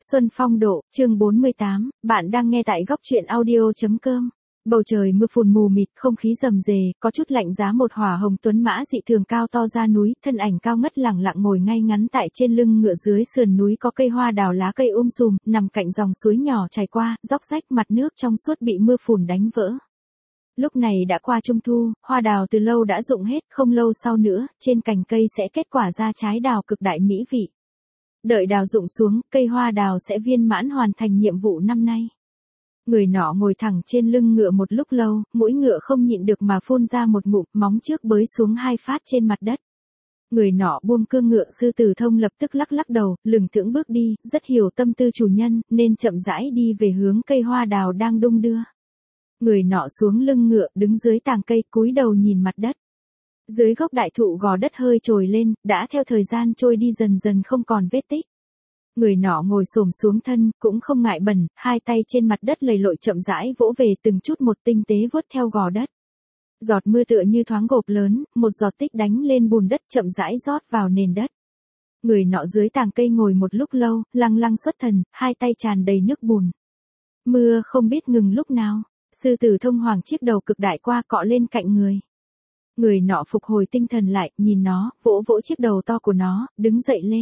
Xuân phong độ, chương 48, bạn đang nghe tại góc truyện audio.com. Bầu trời mưa phùn mù mịt, không khí rầm rề, có chút lạnh giá. Một hỏa hồng tuấn mã dị thường cao to ra núi, thân ảnh cao ngất lẳng lặng ngồi ngay ngắn tại trên lưng ngựa. Dưới sườn núi có cây hoa đào lá cây sùm, nằm cạnh dòng suối nhỏ chảy qua, róc rách, mặt nước trong suốt bị mưa phùn đánh vỡ. Lúc này đã qua trung thu, hoa đào từ lâu đã rụng hết, không lâu sau nữa, trên cành cây sẽ kết quả ra trái đào cực đại mỹ vị. Đợi đào rụng xuống, cây hoa đào sẽ viên mãn hoàn thành nhiệm vụ năm nay. Người nọ ngồi thẳng trên lưng ngựa một lúc lâu, mũi ngựa không nhịn được mà phun ra một ngụm, móng trước bới xuống hai phát trên mặt đất. Người nọ buông cương ngựa, Sư Tử Thông lập tức lắc lắc đầu, lừng thững bước đi, rất hiểu tâm tư chủ nhân, nên chậm rãi đi về hướng cây hoa đào đang đung đưa. Người nọ xuống lưng ngựa, đứng dưới tàng cây, cúi đầu nhìn mặt đất. Dưới gốc đại thụ gò đất hơi trồi lên, đã theo thời gian trôi đi dần dần không còn vết tích. Người nọ ngồi xổm xuống thân, cũng không ngại bẩn, hai tay trên mặt đất lầy lội chậm rãi vỗ về từng chút một tinh tế vuốt theo gò đất. Giọt mưa tựa như thoáng gộp lớn, một giọt tích đánh lên bùn đất chậm rãi rót vào nền đất. Người nọ dưới tàng cây ngồi một lúc lâu, lăng lăng xuất thần, hai tay tràn đầy nước bùn. Mưa không biết ngừng lúc nào, Sư Tử Thông hoàng chiếc đầu cực đại qua cọ lên cạnh người. Người nọ phục hồi tinh thần lại, nhìn nó, vỗ vỗ chiếc đầu to của nó, đứng dậy lê.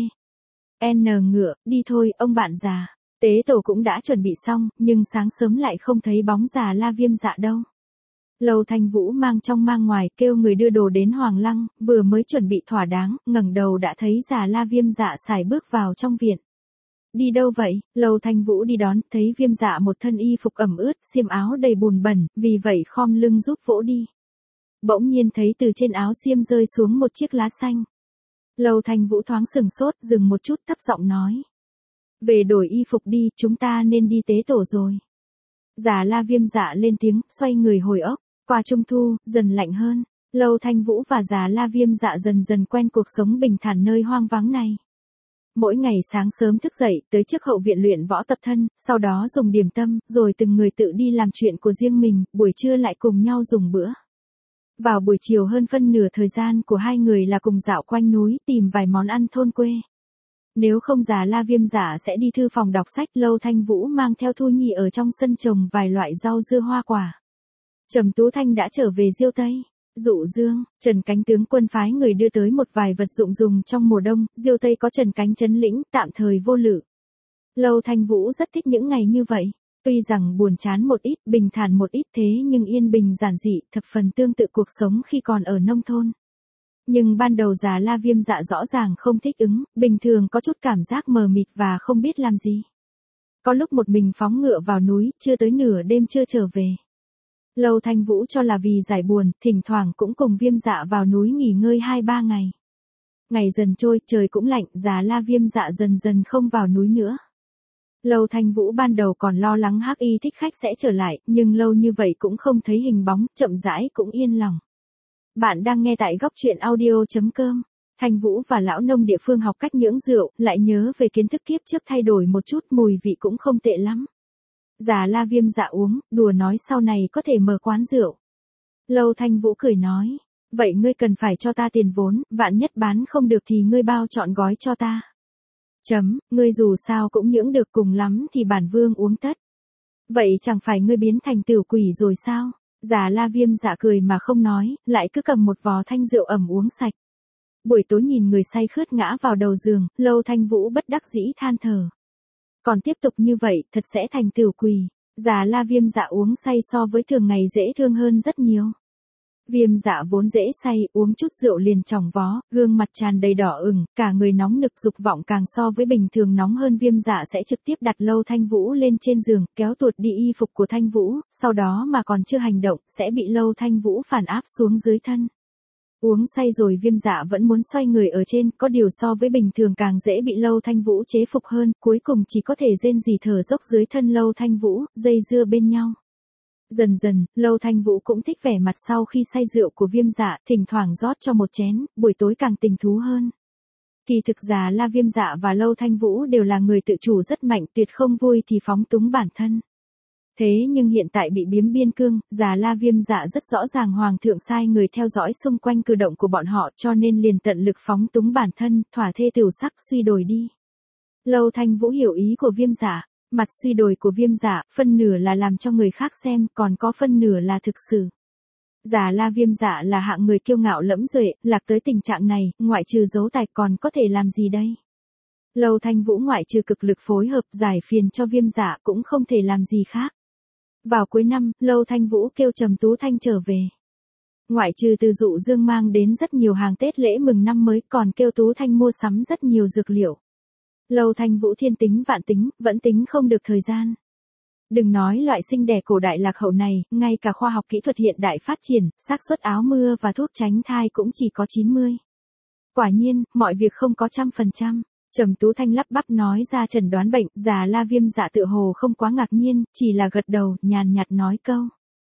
Ngựa, đi thôi, ông bạn già. Tế tổ cũng đã chuẩn bị xong, nhưng sáng sớm lại không thấy bóng già La Viêm Dạ đâu. Lâu Thanh Vũ mang trong mang ngoài, kêu người đưa đồ đến Hoàng Lăng, vừa mới chuẩn bị thỏa đáng, ngẩng đầu đã thấy già La Viêm Dạ sải bước vào trong viện. Đi đâu vậy? Lâu Thanh Vũ đi đón, thấy Viêm Dạ một thân y phục ẩm ướt, xiêm áo đầy bùn bẩn, vì vậy khom lưng giúp vỗ đi. Bỗng nhiên thấy từ trên áo xiêm rơi xuống một chiếc lá xanh. Lâu Thanh Vũ thoáng sừng sốt, dừng một chút, thấp giọng nói. Về đổi y phục đi, chúng ta nên đi tế tổ rồi. Già La Viêm Dạ lên tiếng, xoay người hồi ốc. Qua trung thu, dần lạnh hơn. Lâu Thanh Vũ và già La Viêm Dạ dần dần quen cuộc sống bình thản nơi hoang vắng này. Mỗi ngày sáng sớm thức dậy, tới trước hậu viện luyện võ tập thân, sau đó dùng điểm tâm, rồi từng người tự đi làm chuyện của riêng mình, buổi trưa lại cùng nhau dùng bữa. Vào buổi chiều hơn phân nửa thời gian của hai người là cùng dạo quanh núi, tìm vài món ăn thôn quê. Nếu không già La Viêm Dạ sẽ đi thư phòng đọc sách. Lâu Thanh Vũ mang theo Thu Nhi ở trong sân trồng vài loại rau dưa hoa quả. Trầm Tú Thanh đã trở về Diêu Tây. Dụ Dương, Trần Cánh tướng quân phái người đưa tới một vài vật dụng dùng trong mùa đông. Diêu Tây có Trần Cánh trấn lĩnh, tạm thời vô lự. Lâu Thanh Vũ rất thích những ngày như vậy. Tuy rằng buồn chán một ít, bình thản một ít thế nhưng yên bình giản dị, thập phần tương tự cuộc sống khi còn ở nông thôn. Nhưng ban đầu già La Viêm Dạ rõ ràng không thích ứng, bình thường có chút cảm giác mờ mịt và không biết làm gì. Có lúc một mình phóng ngựa vào núi, chưa tới nửa đêm chưa trở về. Lâu Thanh Vũ cho là vì giải buồn, thỉnh thoảng cũng cùng Viêm Dạ vào núi nghỉ ngơi 2-3 ngày. Ngày dần trôi, trời cũng lạnh, già La Viêm Dạ dần dần không vào núi nữa. Lâu Thanh Vũ ban đầu còn lo lắng Hắc Y Thích Khách sẽ trở lại, nhưng lâu như vậy cũng không thấy hình bóng, chậm rãi cũng yên lòng. Bạn đang nghe tại góc truyện audio.com. Thanh Vũ và lão nông địa phương học cách nhưỡng rượu, lại nhớ về kiến thức kiếp trước thay đổi một chút, mùi vị cũng không tệ lắm. Già La Viêm Dạ uống, đùa nói sau này có thể mở quán rượu. Lâu Thanh Vũ cười nói, vậy ngươi cần phải cho ta tiền vốn, vạn nhất bán không được thì ngươi bao trọn gói cho ta. Ngươi dù sao cũng nhưỡng được, cùng lắm thì bản vương uống tất. Vậy chẳng phải ngươi biến thành tiểu quỷ rồi sao? Già La Viêm Dạ cười mà không nói, lại cứ cầm một vò thanh rượu ẩm uống sạch. Buổi tối nhìn người say khướt ngã vào đầu giường, Lâu Thanh Vũ bất đắc dĩ than thở. Còn tiếp tục như vậy, thật sẽ thành tiểu quỷ. Già La Viêm Dạ uống say so với thường ngày dễ thương hơn rất nhiều. Viêm Dạ vốn dễ say, uống chút rượu liền tròng vó, gương mặt tràn đầy đỏ ửng, cả người nóng nực, dục vọng càng so với bình thường nóng hơn. Viêm Dạ sẽ trực tiếp đặt Lâu Thanh Vũ lên trên giường, kéo tuột đi y phục của Thanh Vũ, sau đó mà còn chưa hành động, sẽ bị Lâu Thanh Vũ phản áp xuống dưới thân. Uống say rồi Viêm Dạ vẫn muốn xoay người ở trên, có điều so với bình thường càng dễ bị Lâu Thanh Vũ chế phục hơn, cuối cùng chỉ có thể rên rỉ thở dốc dưới thân Lâu Thanh Vũ, dây dưa bên nhau. Dần dần, Lâu Thanh Vũ cũng thích vẻ mặt sau khi say rượu của Viêm Dạ, thỉnh thoảng rót cho một chén, buổi tối càng tình thú hơn. Kỳ thực già La Viêm Dạ và Lâu Thanh Vũ đều là người tự chủ rất mạnh, tuyệt không vui thì phóng túng bản thân. Thế nhưng hiện tại bị biếm biên cương, già La Viêm Dạ rất rõ ràng hoàng thượng sai người theo dõi xung quanh cử động của bọn họ, cho nên liền tận lực phóng túng bản thân, thỏa thê tửu sắc suy đồi đi. Lâu Thanh Vũ hiểu ý của Viêm Dạ, mặt suy đồi của Viêm Dạ, phân nửa là làm cho người khác xem, còn có phân nửa là thực sự. Già La Viêm Dạ là hạng người kiêu ngạo lẫm duệ, lạc tới tình trạng này, ngoại trừ giấu tài còn có thể làm gì đây? Lâu Thanh Vũ ngoại trừ cực lực phối hợp giải phiền cho Viêm Dạ cũng không thể làm gì khác. Vào cuối năm, Lâu Thanh Vũ kêu Trầm Tú Thanh trở về. Ngoại trừ từ dụ dương mang đến rất nhiều hàng Tết lễ mừng năm mới còn kêu Tú Thanh mua sắm rất nhiều dược liệu. Lâu Thanh Vũ thiên tính vạn tính, vẫn tính không được thời gian. Đừng nói loại sinh đẻ cổ đại lạc hậu này, ngay cả khoa học kỹ thuật hiện đại phát triển, xác suất áo mưa và thuốc tránh thai cũng chỉ có 90. Quả nhiên, mọi việc không có 100%. Trầm Tú Thanh lắp bắp nói ra chẩn đoán bệnh, Già La Viêm Dạ tựa hồ không quá ngạc nhiên, chỉ là gật đầu, nhàn nhạt nói câu.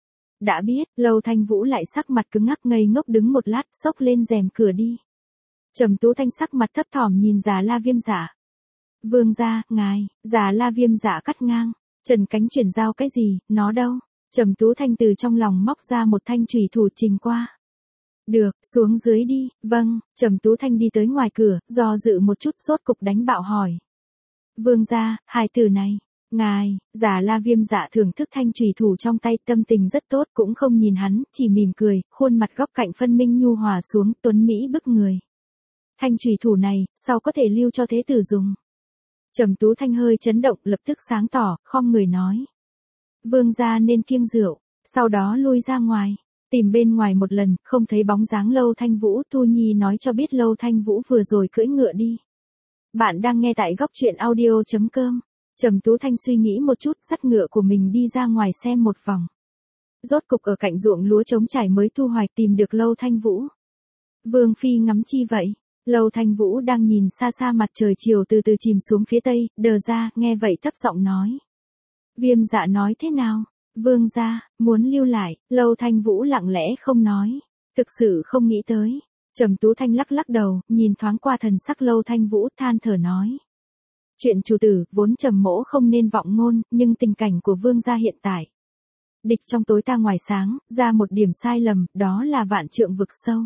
Đã biết, Lâu Thanh Vũ lại sắc mặt cứng ngắc ngây ngốc đứng một lát, xốc lên rèm cửa đi. Trầm Tú Thanh sắc mặt thấp thỏm nhìn Già La Viêm Dạ. Vương gia, ngài, Già La Viêm Dạ cắt ngang. Trần Cánh chuyển giao cái gì, nó đâu? Trầm Tú Thanh từ trong lòng móc ra một thanh chùy thủ trình qua. Được, xuống dưới đi, vâng, Trầm Tú Thanh đi tới ngoài cửa, do dự một chút rốt cục đánh bạo hỏi. Vương gia, hài tử này, ngài, Già La Viêm Dạ thưởng thức thanh chùy thủ trong tay tâm tình rất tốt cũng không nhìn hắn, chỉ mỉm cười, khuôn mặt góc cạnh phân minh nhu hòa xuống tuấn Mỹ bức người. Thanh chùy thủ này, sau có thể lưu cho thế tử dùng. Trầm Tú Thanh hơi chấn động lập tức sáng tỏ, khom người nói. Vương gia nên kiêng rượu, sau đó lui ra ngoài. Tìm bên ngoài một lần, không thấy bóng dáng Lâu Thanh Vũ, Thu Nhi nói cho biết Lâu Thanh Vũ vừa rồi cưỡi ngựa đi. Bạn đang nghe tại góc truyện audio.com. Trầm Tú Thanh suy nghĩ một chút, dắt ngựa của mình đi ra ngoài xem một vòng. Rốt cục ở cạnh ruộng lúa trống trải mới thu hoạch tìm được Lâu Thanh Vũ. Vương phi ngắm chi vậy? Lâu Thanh Vũ đang nhìn xa xa mặt trời chiều từ từ chìm xuống phía tây, đờ ra, nghe vậy thấp giọng nói. Viêm Dạ nói thế nào? Vương gia, muốn lưu lại, Lâu Thanh Vũ lặng lẽ không nói. Thực sự không nghĩ tới. Trầm Tú Thanh lắc lắc đầu, nhìn thoáng qua thần sắc Lâu Thanh Vũ than thở nói. Chuyện chủ tử, vốn Trầm mỗ không nên vọng ngôn, nhưng tình cảnh của vương gia hiện tại. Địch trong tối ta ngoài sáng, ra một điểm sai lầm, đó là vạn trượng vực sâu.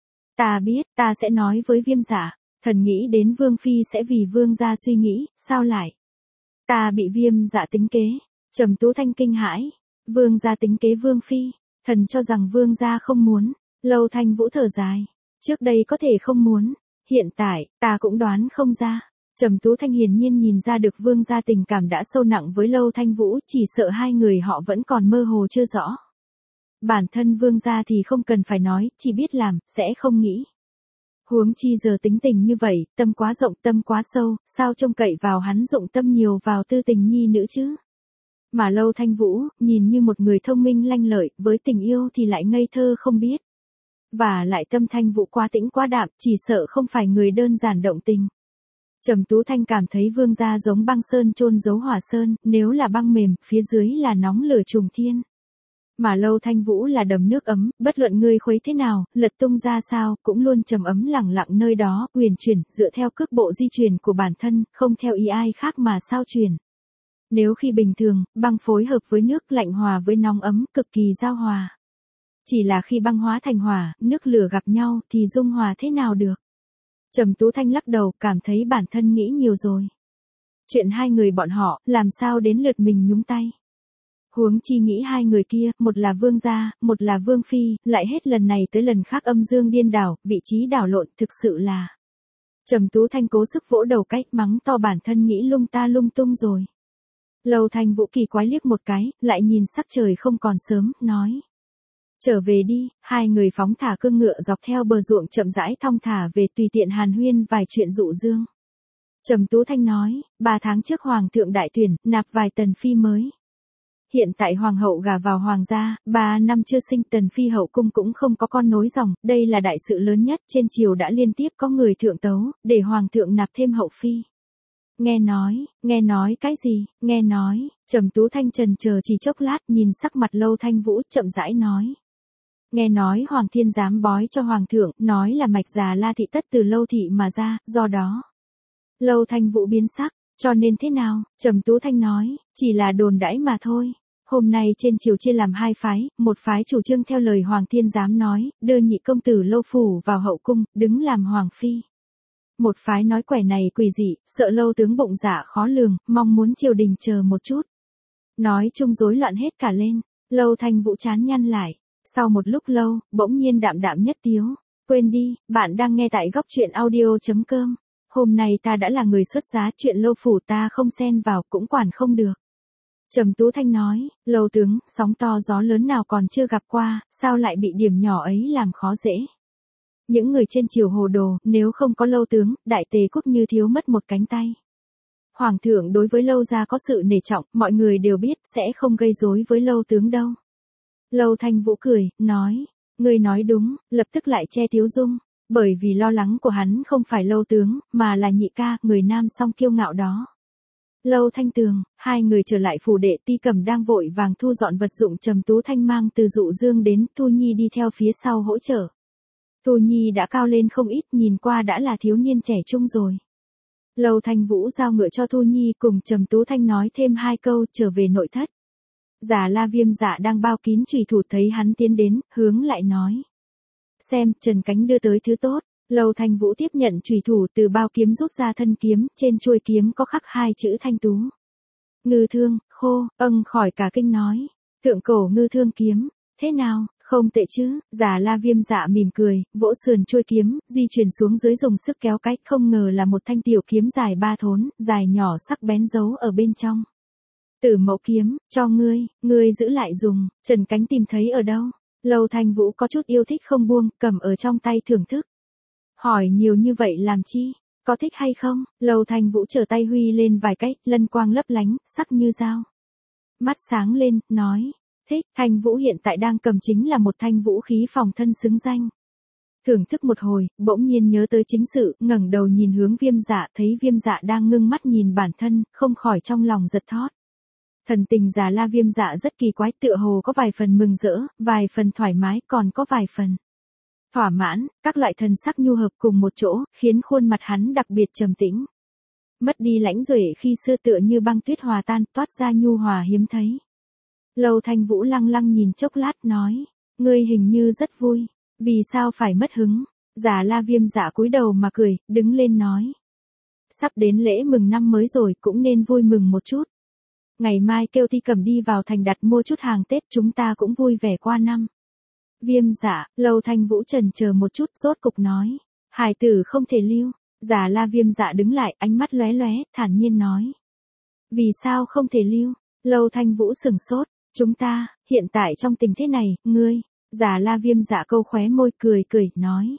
Ta biết, ta sẽ nói với Viêm Dạ, thần nghĩ đến Vương Phi sẽ vì Vương gia suy nghĩ, sao lại? Ta bị Viêm Dạ tính kế. Trầm Tú Thanh kinh hãi. Vương gia tính kế Vương Phi, thần cho rằng Vương gia không muốn. Lâu Thanh Vũ thở dài. Trước đây có thể không muốn, hiện tại, ta cũng đoán không ra. Trầm Tú Thanh hiển nhiên nhìn ra được Vương gia tình cảm đã sâu nặng với Lâu Thanh Vũ, chỉ sợ hai người họ vẫn còn mơ hồ chưa rõ. Bản thân Vương gia thì không cần phải nói, chỉ biết làm, sẽ không nghĩ. Huống chi giờ tính tình như vậy, tâm quá rộng tâm quá sâu, sao trông cậy vào hắn dụng tâm nhiều vào tư tình nhi nữ chứ? Mà Lâu Thanh Vũ, nhìn như một người thông minh lanh lợi, với tình yêu thì lại ngây thơ không biết. Và lại tâm Thanh Vũ quá tĩnh quá đạm, chỉ sợ không phải người đơn giản động tình. Trầm Tú Thanh cảm thấy Vương gia giống băng sơn chôn giấu hỏa sơn, nếu là băng mềm, phía dưới là nóng lửa trùng thiên. Mà Lâu Thanh Vũ là đầm nước ấm, bất luận ngươi khuấy thế nào, lật tung ra sao, cũng luôn trầm ấm lẳng lặng nơi đó, uyển chuyển, dựa theo cước bộ di chuyển của bản thân, không theo ý ai khác mà sao chuyển. Nếu khi bình thường, băng phối hợp với nước lạnh hòa với nóng ấm, cực kỳ giao hòa. Chỉ là khi băng hóa thành hỏa, nước lửa gặp nhau, thì dung hòa thế nào được? Trầm Tú Thanh lắc đầu, cảm thấy bản thân nghĩ nhiều rồi. Chuyện hai người bọn họ, làm sao đến lượt mình nhúng tay? Huống chi nghĩ hai người kia, một là Vương gia, một là Vương Phi, lại hết lần này tới lần khác âm dương điên đảo, vị trí đảo lộn, thực sự là. Trầm Tú Thanh cố sức vỗ đầu cách mắng to bản thân nghĩ lung ta lung tung rồi. Lâu Thanh Vũ kỳ quái liếc một cái, lại nhìn sắc trời không còn sớm, nói. Trở về đi, hai người phóng thả cương ngựa dọc theo bờ ruộng chậm rãi thong thả về tùy tiện hàn huyên vài chuyện dụ dương. Trầm Tú Thanh nói, 3 tháng trước Hoàng thượng đại tuyển, nạp vài tần phi mới. Hiện tại Hoàng hậu gả vào Hoàng gia, 3 năm chưa sinh tần phi hậu cung cũng không có con nối dòng, đây là đại sự lớn nhất, trên triều đã liên tiếp có người thượng tấu, để Hoàng thượng nạp thêm hậu phi. Nghe nói cái gì, nghe nói, Trầm Tú Thanh trần chờ chỉ chốc lát nhìn sắc mặt Lâu Thanh Vũ chậm rãi nói. Nghe nói Hoàng thiên giám bói cho Hoàng thượng, nói là mạch Già La thị tất từ Lâu thị mà ra, do đó. Lâu Thanh Vũ biến sắc, cho nên thế nào, Trầm Tú Thanh nói, chỉ là đồn đãi mà thôi. Hôm nay trên triều chia làm hai phái, một phái chủ trương theo lời Hoàng thiên giám nói, đưa nhị công tử Lâu phủ vào hậu cung, đứng làm Hoàng phi. Một phái nói quẻ này quỷ dị, sợ Lâu tướng bụng dạ khó lường, mong muốn triều đình chờ một chút. Nói chung rối loạn hết cả lên. Lâu Thanh Vũ chán nhăn lại. Sau một lúc lâu, bỗng nhiên đạm đạm nhất tiếu. Quên đi, bạn đang nghe tại góc truyện audio.com. Hôm nay ta đã là người xuất giá, chuyện Lâu phủ ta không xen vào cũng quản không được. Trầm Tú Thanh nói, Lâu tướng, sóng to gió lớn nào còn chưa gặp qua, sao lại bị điểm nhỏ ấy làm khó dễ. Những người trên triều hồ đồ, nếu không có Lâu tướng, đại tề quốc như thiếu mất một cánh tay. Hoàng thượng đối với Lâu gia có sự nể trọng, mọi người đều biết sẽ không gây rối với Lâu tướng đâu. Lâu Thanh Vũ cười, nói, ngươi nói đúng, lập tức lại che tiếu dung, bởi vì lo lắng của hắn không phải Lâu tướng, mà là nhị ca, người nam song kiêu ngạo đó. Lâu Thanh Tường, hai người trở lại phủ đệ, Ti Cầm đang vội vàng thu dọn vật dụng, Trầm Tú Thanh mang từ Dụ Dương đến, Thu Nhi đi theo phía sau hỗ trợ. Thu Nhi đã cao lên không ít, nhìn qua đã là thiếu niên trẻ trung rồi. Lâu Thanh Vũ giao ngựa cho Thu Nhi, cùng Trầm Tú Thanh nói thêm hai câu, trở về nội thất. Già La Viêm Dạ đang bao kín chùy thủ, thấy hắn tiến đến, hướng lại nói. Xem, Trần Cánh đưa tới thứ tốt. Lâu Thanh Vũ tiếp nhận chùy thủ, từ bao kiếm rút ra thân kiếm, trên chuôi kiếm có khắc hai chữ Thanh Tú. Ngư thương, khô, khỏi cả kinh nói. Thượng cổ ngư thương kiếm, thế nào, không tệ chứ. Già La Viêm Dạ mỉm cười, vỗ sườn chuôi kiếm, di chuyển xuống dưới dùng sức kéo cách, không ngờ là một thanh tiểu kiếm dài 3 thốn, dài nhỏ sắc bén giấu ở bên trong. Tử Mẫu kiếm, cho ngươi giữ lại dùng. Trần Cánh tìm thấy ở đâu? Lâu Thanh Vũ có chút yêu thích không buông, cầm ở trong tay thưởng thức. Hỏi nhiều như vậy làm chi? Có thích hay không? Lâu Thanh Vũ trở tay huy lên vài cách, lân quang lấp lánh, sắc như dao. Mắt sáng lên, nói, thích. Thanh Vũ hiện tại đang cầm chính là một thanh vũ khí phòng thân xứng danh. Thưởng thức một hồi, bỗng nhiên nhớ tới chính sự, ngẩng đầu nhìn hướng Viêm Dạ, thấy Viêm Dạ đang ngưng mắt nhìn bản thân, không khỏi trong lòng giật thót. Thần tình Già La Viêm Dạ rất kỳ quái, tựa hồ có vài phần mừng rỡ, vài phần thoải mái, còn có vài phần thỏa mãn, các loại thần sắc nhu hợp cùng một chỗ, khiến khuôn mặt hắn đặc biệt trầm tĩnh. Mất đi lãnh duệ khi xưa tựa như băng tuyết hòa tan, toát ra nhu hòa hiếm thấy. Lâu Thanh Vũ lăng lăng nhìn chốc lát, nói, ngươi hình như rất vui, vì sao phải mất hứng? Già La Viêm Dạ cúi đầu mà cười, đứng lên nói. Sắp đến lễ mừng năm mới rồi, cũng nên vui mừng một chút. Ngày mai kêu Ti Cầm đi vào thành đặt mua chút hàng Tết, chúng ta cũng vui vẻ qua năm. Viêm Dạ, Lâu Thanh Vũ chần chờ một chút, rốt cục nói, hài tử không thể lưu. Già La Viêm Dạ đứng lại, ánh mắt lóe lóe, thản nhiên nói. Vì sao không thể lưu? Lâu Thanh Vũ sừng sốt, chúng ta, hiện tại trong tình thế này, ngươi. Già La Viêm Dạ câu khóe môi, cười, nói.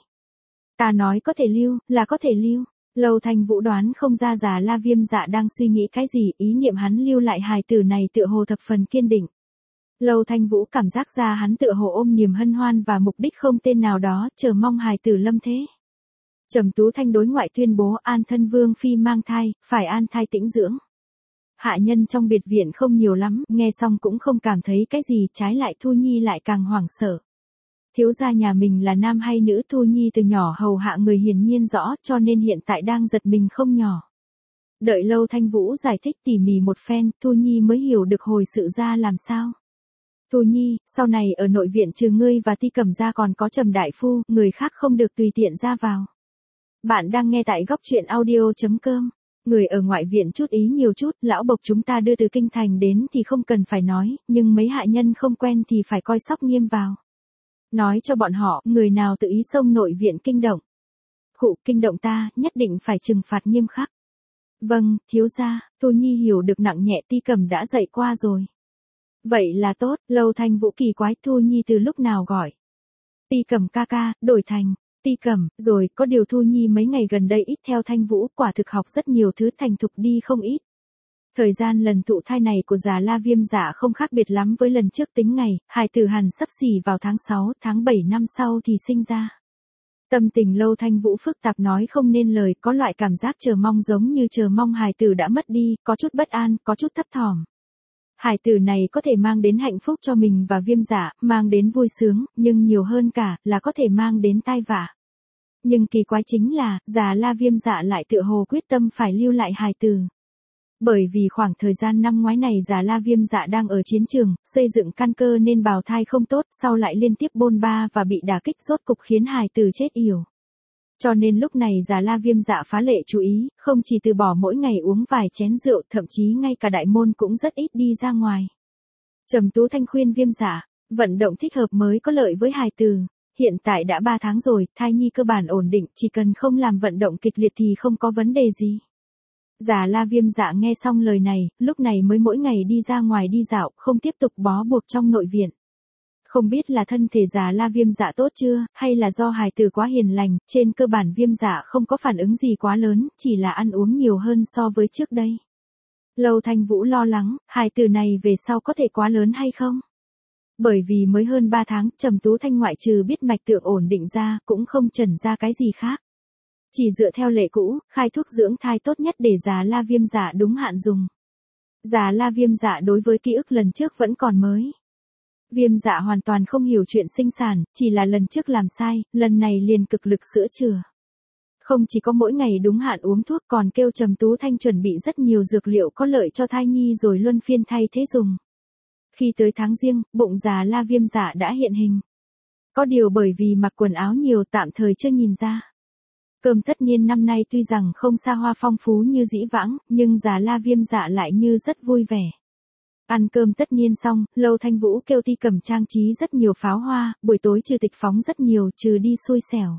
Ta nói có thể lưu, là có thể lưu. Lâu Thanh Vũ đoán không ra Già La Viêm Dạ đang suy nghĩ cái gì, ý niệm hắn lưu lại hài tử này tựa hồ thập phần kiên định. Lâu Thanh Vũ cảm giác ra hắn tựa hồ ôm niềm hân hoan và mục đích không tên nào đó, chờ mong hài tử lâm thế. Trầm Tú Thanh đối ngoại tuyên bố An Thân Vương phi mang thai, phải an thai tĩnh dưỡng. Hạ nhân trong biệt viện không nhiều lắm, nghe xong cũng không cảm thấy cái gì, trái lại Thu Nhi lại càng hoảng sợ. Thiếu gia nhà mình là nam hay nữ? Thu Nhi từ nhỏ hầu hạ người hiển nhiên rõ, cho nên hiện tại đang giật mình không nhỏ. Đợi Lâu Thanh Vũ giải thích tỉ mỉ một phen, Thu Nhi mới hiểu được hồi sự ra làm sao. Thu Nhi, sau này ở nội viện trừ ngươi và Ti Cầm ra còn có Trầm đại phu, người khác không được tùy tiện ra vào. Bạn đang nghe tại góc truyện audio.com. Người ở ngoại viện chút ý nhiều chút, lão bộc chúng ta đưa từ kinh thành đến thì không cần phải nói, nhưng mấy hạ nhân không quen thì phải coi sóc nghiêm vào. Nói cho bọn họ, người nào tự ý xông nội viện kinh động. Kinh động ta, nhất định phải trừng phạt nghiêm khắc. Vâng, thiếu gia. Thu Nhi hiểu được nặng nhẹ, Ti Cầm đã dạy qua rồi. Vậy là tốt. Lâu Thanh Vũ kỳ quái, Thu Nhi từ lúc nào gọi. Ti Cầm ca ca, đổi thành Ti Cầm, rồi, có điều Thu Nhi mấy ngày gần đây ít theo Thanh Vũ, quả thực học rất nhiều thứ, thành thục đi không ít. Thời gian lần thụ thai này của Già La Viêm Dạ không khác biệt lắm với lần trước, tính ngày, hài tử hẳn sắp xỉ vào tháng 6, tháng 7 năm sau thì sinh ra. Tâm tình Lâu Thanh Vũ phức tạp nói không nên lời, có loại cảm giác chờ mong giống như chờ mong hài tử đã mất đi, có chút bất an, có chút thấp thỏm. Hài tử này có thể mang đến hạnh phúc cho mình và Viêm Dạ, mang đến vui sướng, nhưng nhiều hơn cả là có thể mang đến tai vạ. Nhưng kỳ quái chính là, Già La Viêm Dạ lại tựa hồ quyết tâm phải lưu lại hài tử. Bởi vì khoảng thời gian năm ngoái này Già La Viêm Dạ đang ở chiến trường, xây dựng căn cơ nên bào thai không tốt, sau lại liên tiếp bôn ba và bị đả kích, rốt cục khiến hài tử chết yểu. Cho nên lúc này Già La Viêm Dạ phá lệ chú ý, không chỉ từ bỏ mỗi ngày uống vài chén rượu, thậm chí ngay cả đại môn cũng rất ít đi ra ngoài. Trầm Tú Thanh khuyên Viêm Dạ, vận động thích hợp mới có lợi với hài tử. Hiện tại đã 3 tháng rồi, thai nhi cơ bản ổn định, chỉ cần không làm vận động kịch liệt thì không có vấn đề gì. Già La Viêm Dạ nghe xong lời này, lúc này mới mỗi ngày đi ra ngoài đi dạo, không tiếp tục bó buộc trong nội viện. Không biết là thân thể Già La Viêm Dạ tốt chưa, hay là do hài tử quá hiền lành, trên cơ bản Viêm Dạ không có phản ứng gì quá lớn, chỉ là ăn uống nhiều hơn so với trước đây. Lâu Thanh Vũ lo lắng, hài tử này về sau có thể quá lớn hay không? Bởi vì mới hơn 3 tháng, Trầm Tú Thanh ngoại trừ biết mạch tượng ổn định ra, cũng không chẩn ra cái gì khác. Chỉ dựa theo lệ cũ, khai thuốc dưỡng thai tốt nhất để Già La Viêm Dạ đúng hạn dùng. Già La Viêm Dạ đối với ký ức lần trước vẫn còn mới. Viêm Dạ hoàn toàn không hiểu chuyện sinh sản, chỉ là lần trước làm sai, lần này liền cực lực sữa chữa. Không chỉ có mỗi ngày đúng hạn uống thuốc còn kêu Trầm Tú Thanh chuẩn bị rất nhiều dược liệu có lợi cho thai nhi rồi luân phiên thay thế dùng. Khi tới tháng Giêng, bụng Già La Viêm Dạ đã hiện hình. Có điều bởi vì mặc quần áo nhiều tạm thời chưa nhìn ra. Cơm tất niên năm nay tuy rằng không xa hoa phong phú như dĩ vãng, nhưng Già La Viêm Dạ lại như rất vui vẻ. Ăn cơm tất niên xong, Lâu Thanh Vũ kêu Ti Cầm trang trí rất nhiều pháo hoa, buổi tối trừ tịch phóng rất nhiều, trừ đi xui xẻo.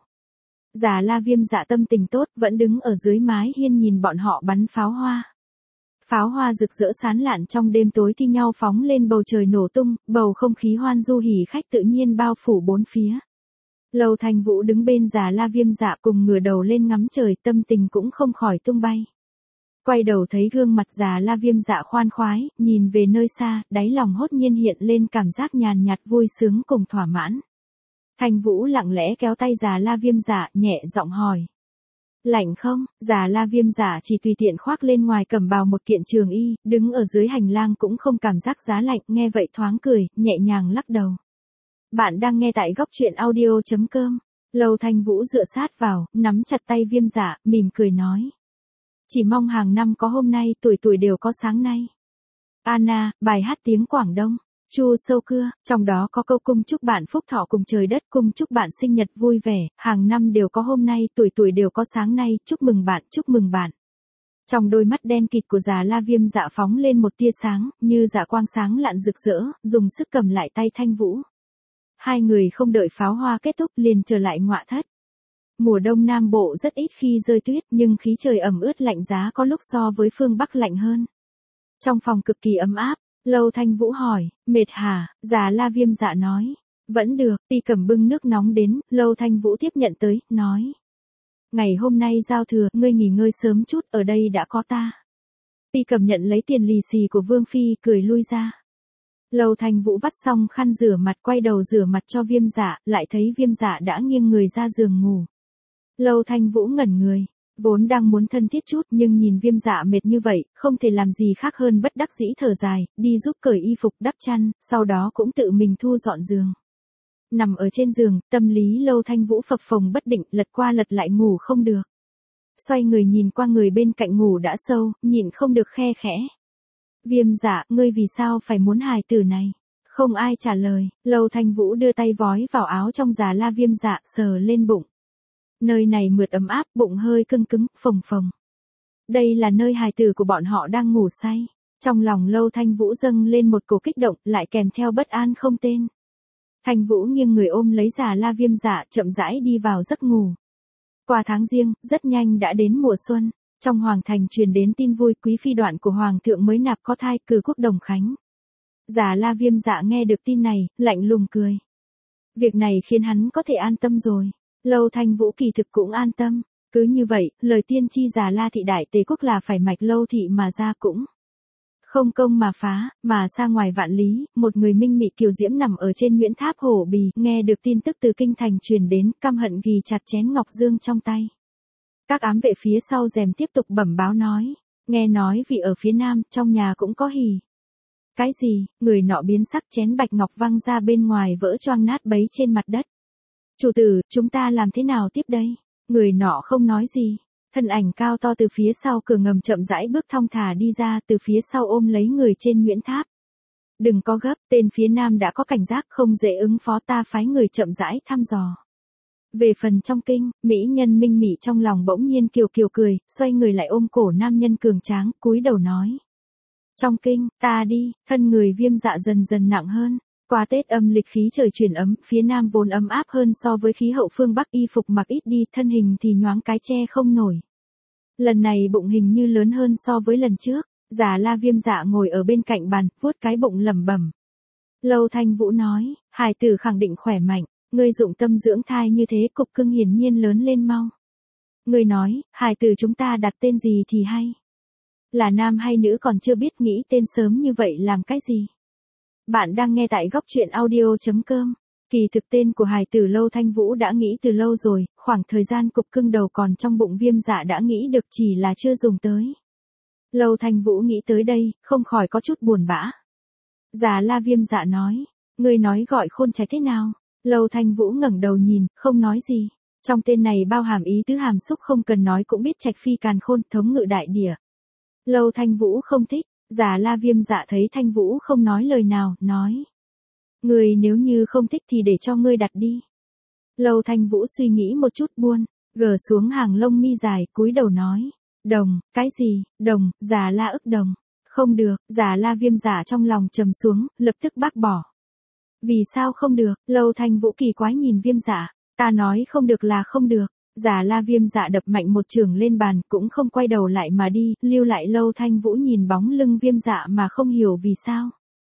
Già La Viêm Dạ tâm tình tốt, vẫn đứng ở dưới mái hiên nhìn bọn họ bắn pháo hoa. Pháo hoa rực rỡ sáng lạn trong đêm tối thi nhau phóng lên bầu trời nổ tung, bầu không khí hoan du hỉ khách tự nhiên bao phủ bốn phía. Lâu Thanh Vũ đứng bên Già La Viêm Dạ cùng ngửa đầu lên ngắm trời, tâm tình cũng không khỏi tung bay. Quay đầu thấy gương mặt Già La Viêm Dạ khoan khoái, nhìn về nơi xa, đáy lòng hốt nhiên hiện lên cảm giác nhàn nhạt vui sướng cùng thỏa mãn. Thanh Vũ lặng lẽ kéo tay Già La Viêm Dạ, nhẹ giọng hỏi. Lạnh không? Già La Viêm Dạ chỉ tùy tiện khoác lên ngoài cẩm bào một kiện trường y, đứng ở dưới hành lang cũng không cảm giác giá lạnh, nghe vậy thoáng cười, nhẹ nhàng lắc đầu. Bạn đang nghe tại góc truyện audio.com. Lâu Thanh Vũ dựa sát vào, nắm chặt tay Viêm Dạ, mỉm cười nói. Chỉ mong hàng năm có hôm nay, tuổi tuổi đều có sáng nay. Anna, bài hát tiếng Quảng Đông. Chu sâu cưa, trong đó có câu cung chúc bạn phúc thọ cùng trời đất, cung chúc bạn sinh nhật vui vẻ, hàng năm đều có hôm nay, tuổi tuổi đều có sáng nay, chúc mừng bạn, chúc mừng bạn. Trong đôi mắt đen kịt của Già La Viêm Dạ phóng lên một tia sáng, như dạ quang sáng lạn rực rỡ, dùng sức cầm lại tay Thanh Vũ. Hai người không đợi pháo hoa kết thúc liền trở lại ngoại thất. Mùa đông Nam Bộ rất ít khi rơi tuyết, nhưng khí trời ẩm ướt lạnh giá có lúc so với phương Bắc lạnh hơn. Trong phòng cực kỳ ấm áp. Lâu Thanh Vũ hỏi, mệt hả? Già La Viêm Dạ nói, vẫn được. Ti Cầm bưng nước nóng đến, Lâu Thanh Vũ tiếp nhận tới, nói. Ngày hôm nay giao thừa, ngươi nghỉ ngơi sớm chút, ở đây đã có ta. Ti Cầm nhận lấy tiền lì xì của Vương Phi, cười lui ra. Lâu Thanh Vũ vắt xong khăn rửa mặt, quay đầu rửa mặt cho Viêm Dạ, lại thấy Viêm Dạ đã nghiêng người ra giường ngủ. Lâu Thanh Vũ ngẩn người. Vốn đang muốn thân thiết chút nhưng nhìn Viêm Dạ mệt như vậy, không thể làm gì khác hơn bất đắc dĩ thở dài, đi giúp cởi y phục đắp chăn, sau đó cũng tự mình thu dọn giường. Nằm ở trên giường, tâm lý Lâu Thanh Vũ phập phồng bất định, lật qua lật lại ngủ không được. Xoay người nhìn qua người bên cạnh ngủ đã sâu, nhịn không được khe khẽ. Viêm Dạ, ngươi vì sao phải muốn hài tử này? Không ai trả lời, Lâu Thanh Vũ đưa tay vói vào áo trong Già La Viêm Dạ, sờ lên bụng. Nơi này mượt ấm áp, bụng hơi cưng cứng, phồng phồng. Đây là nơi hài tử của bọn họ đang ngủ say. Trong lòng Lâu Thanh Vũ dâng lên một cổ kích động, lại kèm theo bất an không tên. Thanh Vũ nghiêng người ôm lấy Già La Viêm Dạ, chậm rãi đi vào giấc ngủ. Qua tháng Giêng, rất nhanh đã đến mùa xuân. Trong hoàng thành truyền đến tin vui, quý phi Đoạn của hoàng thượng mới nạp có thai, cử quốc đồng khánh. Già La Viêm Dạ nghe được tin này, lạnh lùng cười. Việc này khiến hắn có thể an tâm rồi. Lâu Thanh Vũ kỳ thực cũng an tâm. Cứ như vậy, lời tiên tri Già La thị đại tề quốc là phải mạch Lâu thị mà ra cũng không công mà phá, mà xa ngoài vạn lý, một người minh mị kiều diễm nằm ở trên Nguyễn Tháp Hổ Bì, nghe được tin tức từ kinh thành truyền đến, căm hận ghi chặt chén ngọc dương trong tay. Các ám vệ phía sau rèm tiếp tục bẩm báo nói, nghe nói vì ở phía nam, trong nhà cũng có hỉ. Cái gì? Người nọ biến sắc, chén bạch ngọc văng ra bên ngoài vỡ choang nát bấy trên mặt đất. Chủ tử, chúng ta làm thế nào tiếp đây? Người nọ không nói gì. Thân ảnh cao to từ phía sau cửa ngầm chậm rãi bước thong thả đi ra, từ phía sau ôm lấy người trên Nguyễn Tháp. Đừng có gấp, tên phía nam đã có cảnh giác, không dễ ứng phó, ta phái người chậm rãi thăm dò. Về phần trong kinh, mỹ nhân Minh Mị trong lòng bỗng nhiên kiều kiều cười, xoay người lại ôm cổ nam nhân cường tráng, cúi đầu nói. Trong kinh, ta đi, thân người Viêm Dạ dần dần nặng hơn. Qua Tết âm lịch khí trời chuyển ấm, phía Nam vốn ấm áp hơn so với khí hậu phương Bắc, y phục mặc ít đi, thân hình thì nhoáng cái che không nổi. Lần này bụng hình như lớn hơn so với lần trước. Già La Viêm Dạ ngồi ở bên cạnh bàn, vuốt cái bụng lẩm bẩm. Lâu Thanh Vũ nói, hài tử khẳng định khỏe mạnh, ngươi dụng tâm dưỡng thai như thế, cục cưng hiển nhiên lớn lên mau. Ngươi nói, hài tử chúng ta đặt tên gì thì hay? Là nam hay nữ còn chưa biết, nghĩ tên sớm như vậy làm cái gì? Bạn đang nghe tại góc truyện audio.com. Kỳ thực tên của hài tử Lâu Thanh Vũ đã nghĩ từ lâu rồi, khoảng thời gian cục cưng đầu còn trong bụng Viêm Dạ đã nghĩ được, chỉ là chưa dùng tới. Lâu Thanh Vũ nghĩ tới đây, không khỏi có chút buồn bã. Già La Viêm Dạ nói, ngươi nói gọi Khôn Trạch thế nào? Lâu Thanh Vũ ngẩng đầu nhìn, không nói gì. Trong tên này bao hàm ý tứ hàm xúc không cần nói cũng biết, Trạch phi càn khôn, thống ngự đại địa. Lâu Thanh Vũ không thích. Già La Viêm Dạ thấy Thanh Vũ không nói lời nào, nói. Ngươi nếu như không thích thì để cho ngươi đặt đi. Lâu Thanh Vũ suy nghĩ một chút buồn, gờ xuống hàng lông mi dài, cúi đầu nói. Đồng, cái gì, đồng, Già La ức đồng. Không được, Già La Viêm Dạ trong lòng trầm xuống, lập tức bác bỏ. Vì sao không được? Lâu Thanh Vũ kỳ quái nhìn Viêm Dạ. Ta nói không được là không được. Già La Viêm Dạ đập mạnh một chưởng lên bàn, cũng không quay đầu lại mà đi, lưu lại Lâu Thanh Vũ nhìn bóng lưng Viêm Dạ mà không hiểu vì sao.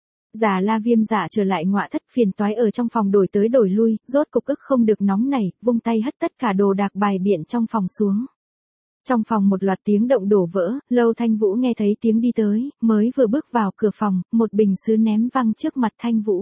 Già La Viêm Dạ trở lại ngọa thất, phiền toái ở trong phòng đổi tới đổi lui, rốt cục ức không được nóng nảy, vung tay hất tất cả đồ đạc bài biện trong phòng xuống. Trong phòng một loạt tiếng động đổ vỡ, Lâu Thanh Vũ nghe thấy tiếng đi tới, mới vừa bước vào cửa phòng, một bình sứ ném văng trước mặt Thanh Vũ.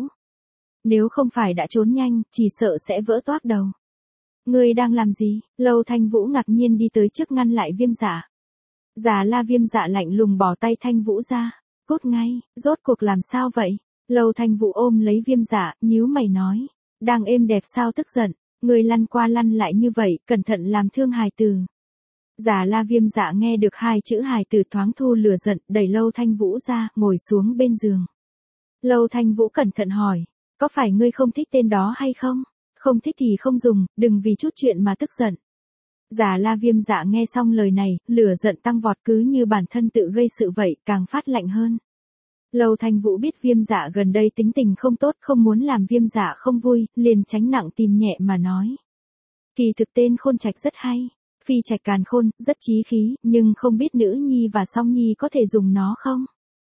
Nếu không phải đã trốn nhanh, chỉ sợ sẽ vỡ toác đầu. Ngươi đang làm gì? Lâu Thanh Vũ ngạc nhiên đi tới trước ngăn lại Viêm Dạ. Già La Viêm Dạ lạnh lùng bỏ tay Thanh Vũ ra. Cút ngay, rốt cuộc làm sao vậy? Lâu Thanh Vũ ôm lấy Viêm Dạ, nhíu mày nói. Đang êm đẹp sao tức giận, ngươi lăn qua lăn lại như vậy, cẩn thận làm thương hài tử. Già La Viêm Dạ nghe được hai chữ hài tử thoáng thu lửa giận, đẩy Lâu Thanh Vũ ra, ngồi xuống bên giường. Lâu Thanh Vũ cẩn thận hỏi. Có phải ngươi không thích tên đó hay không? Không thích thì không dùng, đừng vì chút chuyện mà tức giận. Già La Viêm Dạ nghe xong lời này, lửa giận tăng vọt, cứ như bản thân tự gây sự vậy, càng phát lạnh hơn. Lâu Thanh Vũ biết Viêm Dạ gần đây tính tình không tốt, không muốn làm Viêm Dạ không vui, liền tránh nặng tìm nhẹ mà nói. Kỳ thực tên Khôn Trạch rất hay, phi trạch càn khôn, rất chí khí, nhưng không biết nữ nhi và song nhi có thể dùng nó không?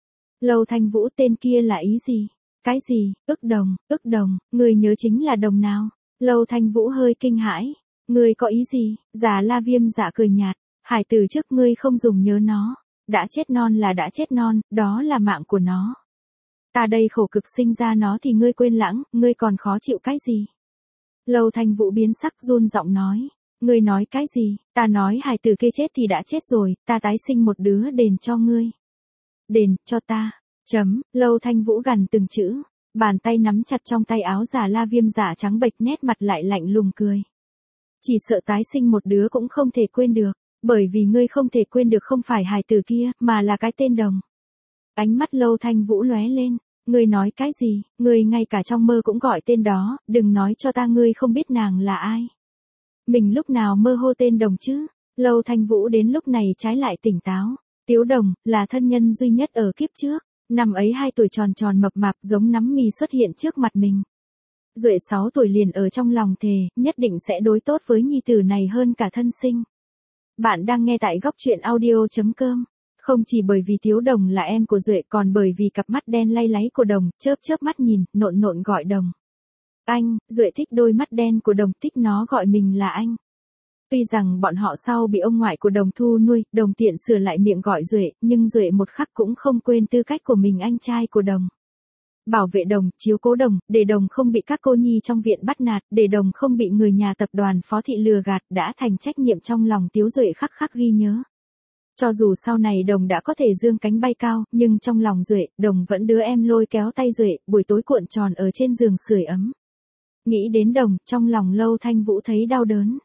Lâu Thanh Vũ, tên kia là ý gì? Cái gì? Ức đồng, người nhớ chính là đồng nào? Lâu Thanh Vũ hơi kinh hãi. Ngươi có ý gì? Già La Viêm Dạ cười nhạt. Hải tử trước ngươi không dùng nhớ nó. Đã chết non là đã chết non, đó là mạng của nó. Ta đây khổ cực sinh ra nó thì ngươi quên lãng, ngươi còn khó chịu cái gì? Lâu Thanh Vũ biến sắc, run giọng nói. Ngươi nói cái gì? Ta nói hải tử kia chết thì đã chết rồi, ta tái sinh một đứa đền cho ngươi. Đền, cho ta. Lâu Thanh Vũ gằn từng chữ. Bàn tay nắm chặt trong tay áo. Già La Viêm Dạ trắng bệch, nét mặt lại lạnh lùng cười. Chỉ sợ tái sinh một đứa cũng không thể quên được, bởi vì ngươi không thể quên được không phải hài tử kia, mà là cái tên đồng. Ánh mắt Lâu Thanh Vũ lóe lên. Ngươi nói cái gì? Ngươi ngay cả trong mơ cũng gọi tên đó, đừng nói cho ta ngươi không biết nàng là ai. Mình lúc nào mơ hô tên đồng chứ? Lâu Thanh Vũ đến lúc này trái lại tỉnh táo. Tiếu Đồng, là thân nhân duy nhất ở kiếp trước. Năm ấy 2 tuổi tròn tròn mập mạp giống nắm mì xuất hiện trước mặt mình. Duệ 6 tuổi liền ở trong lòng thề, nhất định sẽ đối tốt với nhi tử này hơn cả thân sinh. Bạn đang nghe tại góc truyện audio.com. Không chỉ bởi vì Tiếu Đồng là em của Duệ, còn bởi vì cặp mắt đen lay láy của Đồng, chớp chớp mắt nhìn, nộn nộn gọi Đồng. Anh, Duệ thích đôi mắt đen của Đồng, thích nó gọi mình là anh. Tuy rằng bọn họ sau bị ông ngoại của Đồng thu nuôi, Đồng tiện sửa lại miệng gọi Duệ, nhưng Duệ một khắc cũng không quên tư cách của mình anh trai của Đồng. Bảo vệ Đồng, chiếu cố Đồng, để Đồng không bị các cô nhi trong viện bắt nạt, để Đồng không bị người nhà tập đoàn Phó Thị lừa gạt, đã thành trách nhiệm trong lòng Tiếu Duệ khắc khắc ghi nhớ. Cho dù sau này Đồng đã có thể dương cánh bay cao, nhưng trong lòng Duệ, Đồng vẫn đứa em lôi kéo tay Duệ, buổi tối cuộn tròn ở trên giường sưởi ấm. Nghĩ đến Đồng, trong lòng Lâu Thanh Vũ thấy đau đớn.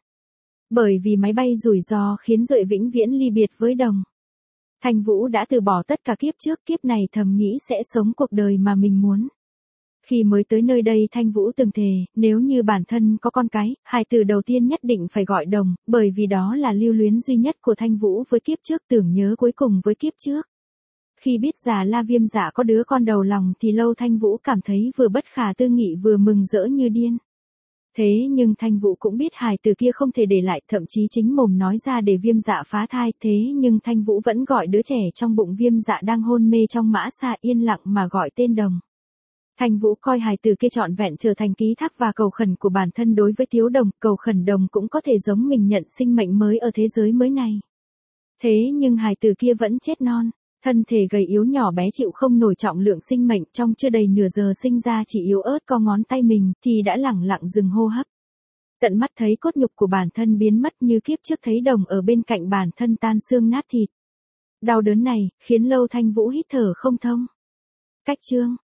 Bởi vì máy bay rủi ro khiến Duệ vĩnh viễn ly biệt với Đồng. Thanh Vũ đã từ bỏ tất cả kiếp trước, kiếp này thầm nghĩ sẽ sống cuộc đời mà mình muốn. Khi mới tới nơi đây Thanh Vũ từng thề, nếu như bản thân có con cái, hài tử đầu tiên nhất định phải gọi Đồng, bởi vì đó là lưu luyến duy nhất của Thanh Vũ với kiếp trước, tưởng nhớ cuối cùng với kiếp trước. Khi biết già La Viêm Dạ có đứa con đầu lòng thì Lâu Thanh Vũ cảm thấy vừa bất khả tư nghị vừa mừng rỡ như điên. Thế nhưng Thanh Vũ cũng biết hài tử kia không thể để lại, thậm chí chính mồm nói ra để Viêm Dạ phá thai, thế nhưng Thanh Vũ vẫn gọi đứa trẻ trong bụng Viêm Dạ đang hôn mê trong mã xa yên lặng mà gọi tên Đồng. Thanh Vũ coi hài tử kia trọn vẹn trở thành ký thác và cầu khẩn của bản thân đối với Tiếu Đồng, cầu khẩn Đồng cũng có thể giống mình nhận sinh mệnh mới ở thế giới mới này. Thế nhưng hài tử kia vẫn chết non, thân thể gầy yếu nhỏ bé chịu không nổi trọng lượng sinh mệnh, trong chưa đầy nửa giờ sinh ra chỉ yếu ớt co ngón tay mình thì đã lẳng lặng dừng hô hấp. Tận mắt thấy cốt nhục của bản thân biến mất như kiếp trước thấy Đồng ở bên cạnh bản thân tan xương nát thịt. Đau đớn này khiến Lâu Thanh Vũ hít thở không thông. Cách chương